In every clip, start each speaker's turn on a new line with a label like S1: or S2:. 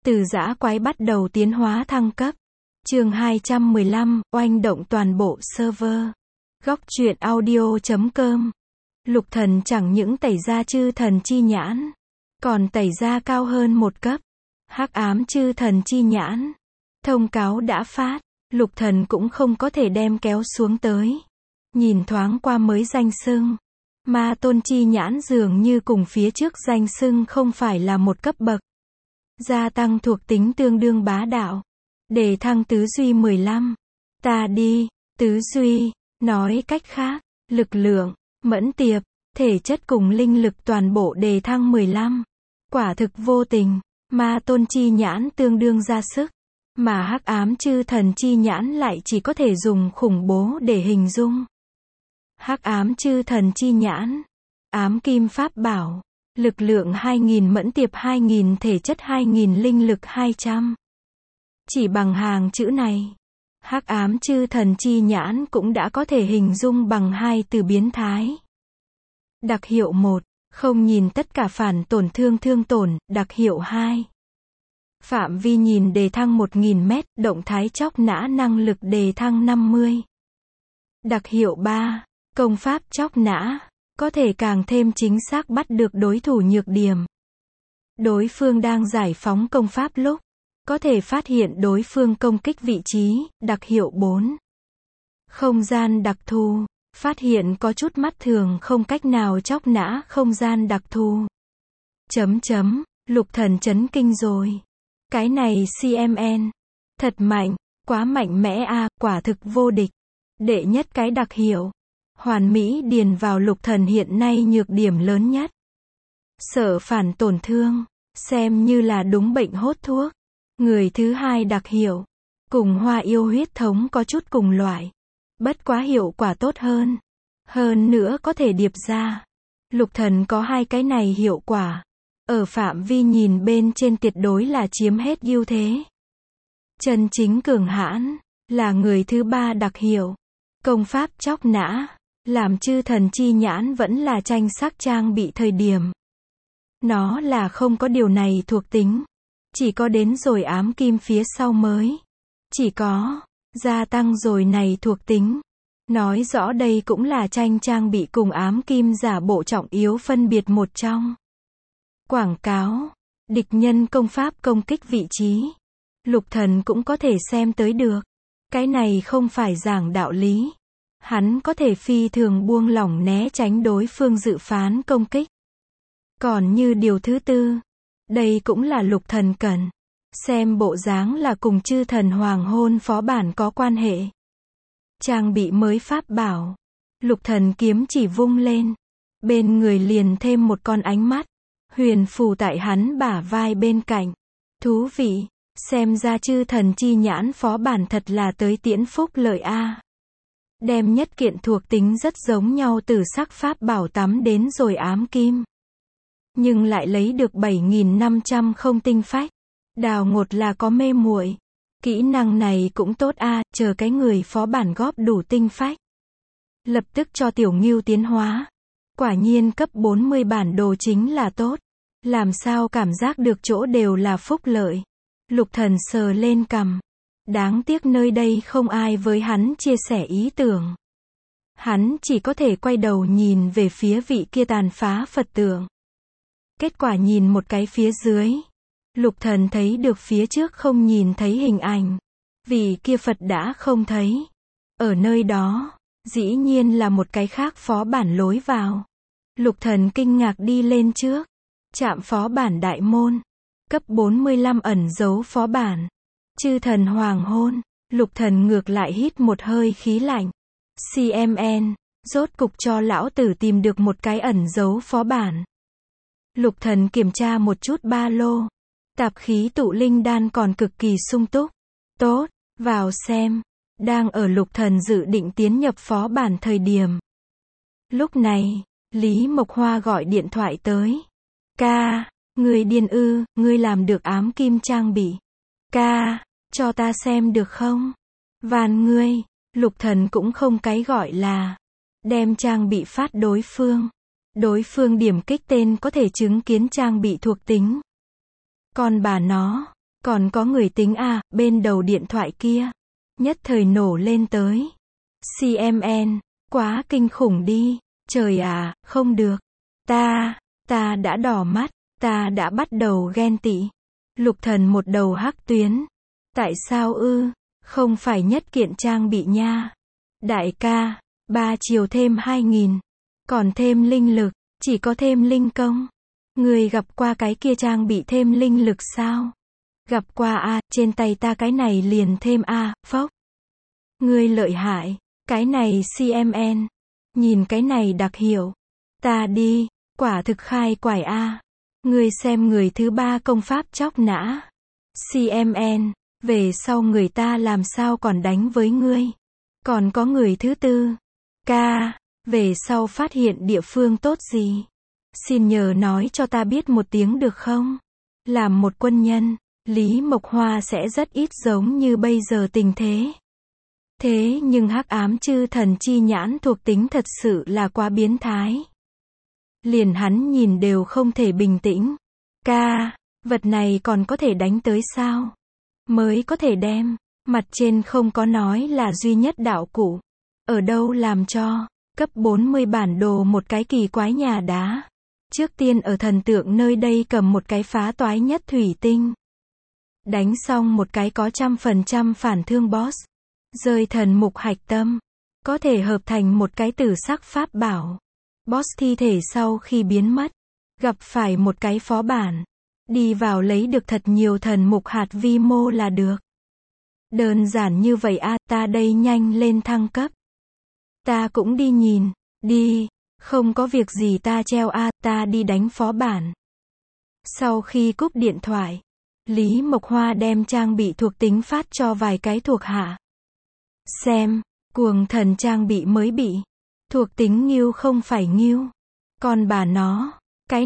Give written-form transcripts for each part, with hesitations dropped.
S1: Từ dã quái bắt đầu tiến hóa thăng cấp. Chương 215, oanh động toàn bộ server. Góc truyện audio.com. Lục Thần chẳng những tẩy ra chư thần chi nhãn, còn tẩy ra cao hơn một cấp. Hắc ám chư thần chi nhãn. Thông cáo đã phát, Lục Thần cũng không có thể đem kéo xuống tới. Nhìn thoáng qua mới danh xưng. Ma tôn chi nhãn dường như cùng phía trước danh xưng không phải là một cấp bậc. Gia tăng thuộc tính tương đương bá đạo. Đề thăng tứ duy 15. Ta đi, tứ duy, nói cách khác, lực lượng, mẫn tiệp, thể chất cùng linh lực toàn bộ đề thăng 15. Quả thực vô tình, ma tôn chi nhãn tương đương ra sức, mà hắc ám chư thần chi nhãn lại chỉ có thể dùng khủng bố để hình dung. Hắc ám chư thần chi nhãn, ám kim pháp bảo, lực lượng 2000 mẫn tiệp 2000 thể chất 2000 linh lực 200. Chỉ bằng hàng chữ này, hắc ám chư thần chi nhãn cũng đã có thể hình dung bằng hai từ biến thái. Đặc hiệu 1, không nhìn tất cả phản tổn thương thương tổn, đặc hiệu 2. Phạm vi nhìn đề thăng 1000 mét, động thái chóc nã năng lực đề thăng 50. Đặc hiệu 3, công pháp chóc nã, có thể càng thêm chính xác bắt được đối thủ nhược điểm. Đối phương đang giải phóng công pháp lúc, có thể phát hiện đối phương công kích vị trí, đặc hiệu 4. Không gian đặc thù, phát hiện có chút mắt thường không cách nào chóc nã không gian đặc thù. Lục Thần chấn kinh rồi. Cái này CMN, thật mạnh, quá mạnh mẽ a, quả thực vô địch. Đệ nhất cái đặc hiệu, hoàn mỹ điền vào Lục Thần hiện nay nhược điểm lớn nhất. Sợ phản tổn thương, xem như là đúng bệnh hốt thuốc. Người thứ hai đặc hiệu, cùng hoa yêu huyết thống có chút cùng loại. Bất quá hiệu quả tốt hơn. Hơn nữa có thể điệp ra. Lục Thần có hai cái này hiệu quả. Ở phạm vi nhìn bên trên tuyệt đối là chiếm hết ưu thế. Chân chính cường hãn, là người thứ ba đặc hiệu. Công pháp chóc nã, làm chư thần chi nhãn vẫn là tranh sắc trang bị thời điểm. Nó là không có điều này thuộc tính. Chỉ có đến rồi ám kim phía sau mới. Chỉ có, gia tăng rồi này thuộc tính. Nói rõ đây cũng là tranh trang bị cùng ám kim giả bộ trọng yếu phân biệt một trong. Quảng cáo, địch nhân công pháp công kích vị trí. Lục Thần cũng có thể xem tới được. Cái này không phải giảng đạo lý. Hắn có thể phi thường buông lỏng né tránh đối phương dự phán công kích. Còn như điều thứ tư, đây cũng là Lục Thần cần. Xem bộ dáng là cùng chư thần hoàng hôn phó bản có quan hệ. Trang bị mới pháp bảo. Lục Thần kiếm chỉ vung lên. Bên người liền thêm một con ánh mắt. Huyền phù tại hắn bả vai bên cạnh. Thú vị. Xem ra chư thần chi nhãn phó bản thật là tới tiễn phúc lợi a. Đem nhất kiện thuộc tính rất giống nhau từ sắc pháp bảo tắm đến rồi ám kim. Nhưng lại lấy được 7500 không tinh phách. Đào ngột là có mê muội. Kỹ năng này cũng tốt a, chờ cái người phó bản góp đủ tinh phách. Lập tức cho tiểu ngưu tiến hóa. Quả nhiên cấp 40 bản đồ chính là tốt. Làm sao cảm giác được chỗ đều là phúc lợi. Lục Thần sờ lên cằm. Đáng tiếc nơi đây không ai với hắn chia sẻ ý tưởng. Hắn chỉ có thể quay đầu nhìn về phía vị kia tàn phá Phật tượng. Kết quả nhìn một cái phía dưới. Lục Thần thấy được phía trước không nhìn thấy hình ảnh. Vị kia Phật đã không thấy. Ở nơi đó, dĩ nhiên là một cái khác phó bản lối vào. Lục Thần kinh ngạc đi lên trước. Chạm phó bản đại môn. Cấp 45 ẩn giấu phó bản. Chư thần hoàng hôn. Lục Thần ngược lại hít một hơi khí lạnh. CMN, rốt cục cho lão tử tìm được một cái ẩn giấu phó bản. Lục Thần kiểm tra một chút ba lô. Tạp khí tụ linh đan còn cực kỳ sung túc. Tốt, vào xem. Đang ở Lục Thần dự định tiến nhập phó bản thời điểm. Lúc này, Lý Mộc Hoa gọi điện thoại tới. Ca, ngươi điên ư, ngươi làm được ám kim trang bị. Ca, cho ta xem được không? Van ngươi. Lục Thần cũng không cái gọi là đem trang bị phát đối phương. Đối phương điểm kích tên có thể chứng kiến trang bị thuộc tính. Còn bà nó, Còn có người tính à, bên đầu điện thoại kia. Nhất thời nổ lên tới. CMN, quá kinh khủng đi. Trời à, không được. Ta đã đỏ mắt. Ta đã bắt đầu ghen tị. Lục Thần một đầu hắc tuyến. Tại sao ư? Không phải nhất kiện trang bị nha. Đại ca, 3 chiều thêm 2.000. Còn thêm linh lực, chỉ có thêm linh công. Người gặp qua cái kia trang bị thêm linh lực sao? Gặp qua à, trên tay ta cái này liền thêm à, phốc. Người lợi hại, cái này CMN. Nhìn cái này đặc hiệu. Ta đi, quả thực khai quải a. Người xem người thứ ba công pháp chóc nã. CMN, về sau người ta làm sao còn đánh với ngươi. Còn có người thứ tư. Ca, về sau phát hiện địa phương tốt gì. Xin nhờ nói cho ta biết một tiếng được không? Làm một quân nhân, Lý Mộc Hoa sẽ rất ít giống như bây giờ tình thế. Thế nhưng hắc ám chư thần chi nhãn thuộc tính thật sự là quá biến thái. Liền hắn nhìn đều không thể bình tĩnh. Ca, vật này còn có thể đánh tới sao? Mới có thể đem. Mặt trên không có nói là duy nhất đạo cụ. Ở đâu làm cho. Cấp 40 bản đồ một cái kỳ quái nhà đá. Trước tiên ở thần tượng nơi đây cầm một cái phá toái nhất thủy tinh. Đánh xong một cái có 100% phản thương boss. Rơi thần mục hạch tâm. Có thể hợp thành một cái tử sắc pháp bảo. Boss thi thể sau khi biến mất. Gặp phải một cái phó bản. Đi vào lấy được thật nhiều thần mục hạt vi mô là được. Đơn giản như vậy à, ta đây nhanh lên thăng cấp. Ta cũng đi nhìn. Đi. Không có việc gì ta treo à, ta đi đánh phó bản. Sau khi cúp điện thoại. Lý Mộc Hoa đem trang bị thuộc tính phát cho vài cái thuộc hạ. Xem, cuồng thần trang bị mới bị. Thuộc tính nghiêu không phải nghiêu. Còn bà nó, cái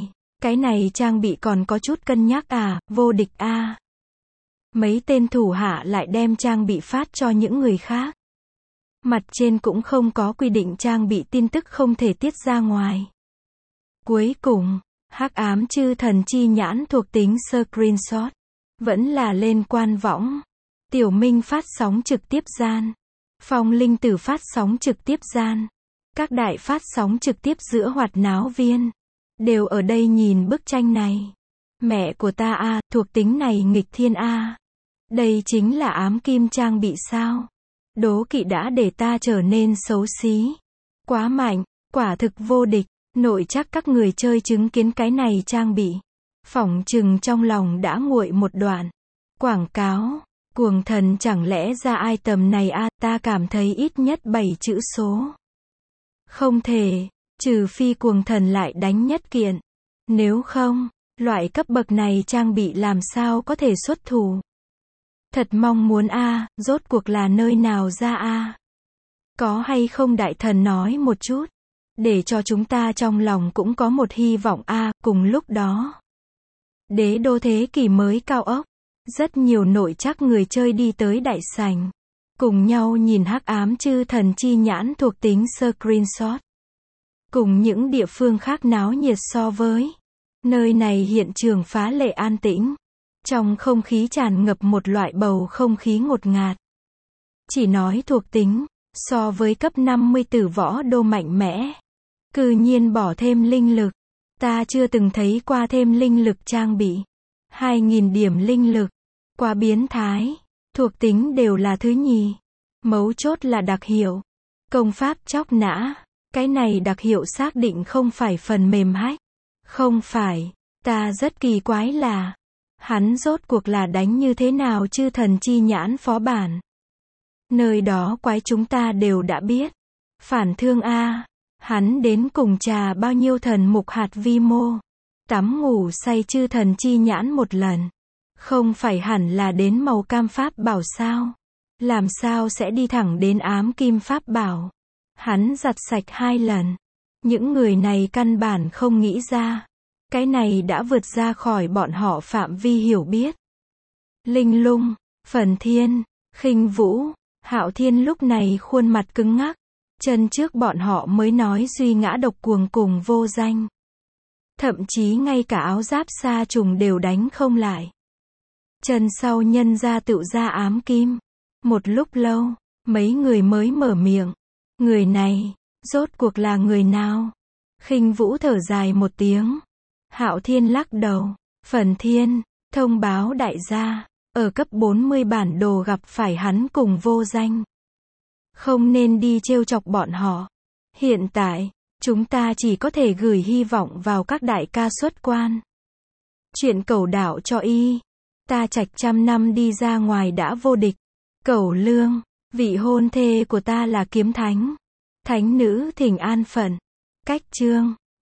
S1: này trang bị còn có chút cân nhắc à, vô địch a. Mấy tên thủ hạ lại đem trang bị phát cho những người khác. Mặt trên cũng không có quy định trang bị tin tức không thể tiết ra ngoài. Cuối cùng, hắc ám chư thần chi nhãn thuộc tính screenshot. Vẫn là lên quan võng. Tiểu Minh phát sóng trực tiếp gian. Phong Linh Tử phát sóng trực tiếp gian. Các đại phát sóng trực tiếp giữa hoạt náo viên. Đều ở đây nhìn bức tranh này. Mẹ của ta a, thuộc tính này nghịch thiên a. Đây chính là ám kim trang bị sao? Đố kỵ đã để ta trở nên xấu xí. Quá mạnh, quả thực vô địch. Nội chắc các người chơi chứng kiến cái này trang bị. Phỏng chừng trong lòng đã nguội một đoạn. Quảng cáo. Cuồng thần chẳng lẽ ra item này à, ta cảm thấy ít nhất 7 chữ số. Không thể, trừ phi cuồng thần lại đánh nhất kiện. Nếu không, loại cấp bậc này trang bị làm sao có thể xuất thủ. Thật mong muốn a, rốt cuộc là nơi nào ra a. Có hay không đại thần nói một chút, để cho chúng ta trong lòng cũng có một hy vọng a. Cùng lúc đó, đế đô thế kỷ mới cao ốc. Rất nhiều nội chắc người chơi đi tới đại sảnh. Cùng nhau nhìn hắc ám chư thần chi nhãn thuộc tính screenshot. Cùng những địa phương khác náo nhiệt so với. Nơi này hiện trường phá lệ an tĩnh. Trong không khí tràn ngập một loại bầu không khí ngột ngạt. Chỉ nói thuộc tính, so với cấp 50 tử võ đô mạnh mẽ. Cư nhiên bỏ thêm linh lực. Ta chưa từng thấy qua thêm linh lực trang bị. 2.000 điểm linh lực. Quá biến thái. Thuộc tính đều là thứ nhì. Mấu chốt là đặc hiệu. Công pháp chóc nã. Cái này đặc hiệu xác định không phải phần mềm hack. Không phải. Ta rất kỳ quái là. Hắn rốt cuộc là đánh như thế nào chư thần chi nhãn phó bản. Nơi đó quái chúng ta đều đã biết. Phản thương a. Hắn đến cùng trà bao nhiêu thần mục hạt vi mô. Tắm ngủ say chư thần chi nhãn một lần. Không phải hẳn là đến màu cam pháp bảo sao? Làm sao sẽ đi thẳng đến ám kim pháp bảo? Hắn giặt sạch 2 lần. Những người này căn bản không nghĩ ra. Cái này đã vượt ra khỏi bọn họ phạm vi hiểu biết. Linh Lung, Phần Thiên, Khinh Vũ, Hạo Thiên lúc này khuôn mặt cứng ngắc. Chân trước bọn họ mới nói duy ngã độc cuồng cùng vô danh. Thậm chí ngay cả áo giáp sa trùng đều đánh không lại. Chân sau nhân ra tựu ra ám kim. Một lúc lâu, mấy người mới mở miệng. Người này, rốt cuộc là người nào? Khinh Vũ thở dài một tiếng. Hạo Thiên lắc đầu. Phần Thiên, thông báo đại gia, ở cấp 40 bản đồ gặp phải hắn cùng vô danh. Không nên đi trêu chọc bọn họ. Hiện tại, chúng ta chỉ có thể gửi hy vọng vào các đại ca xuất quan. Chuyện Cẩu đạo cho y. Ta Trạch trăm năm đi ra ngoài đã vô địch. Cẩu Lương, vị hôn thê của ta là kiếm thánh. Thánh nữ thỉnh an phận. Cách chương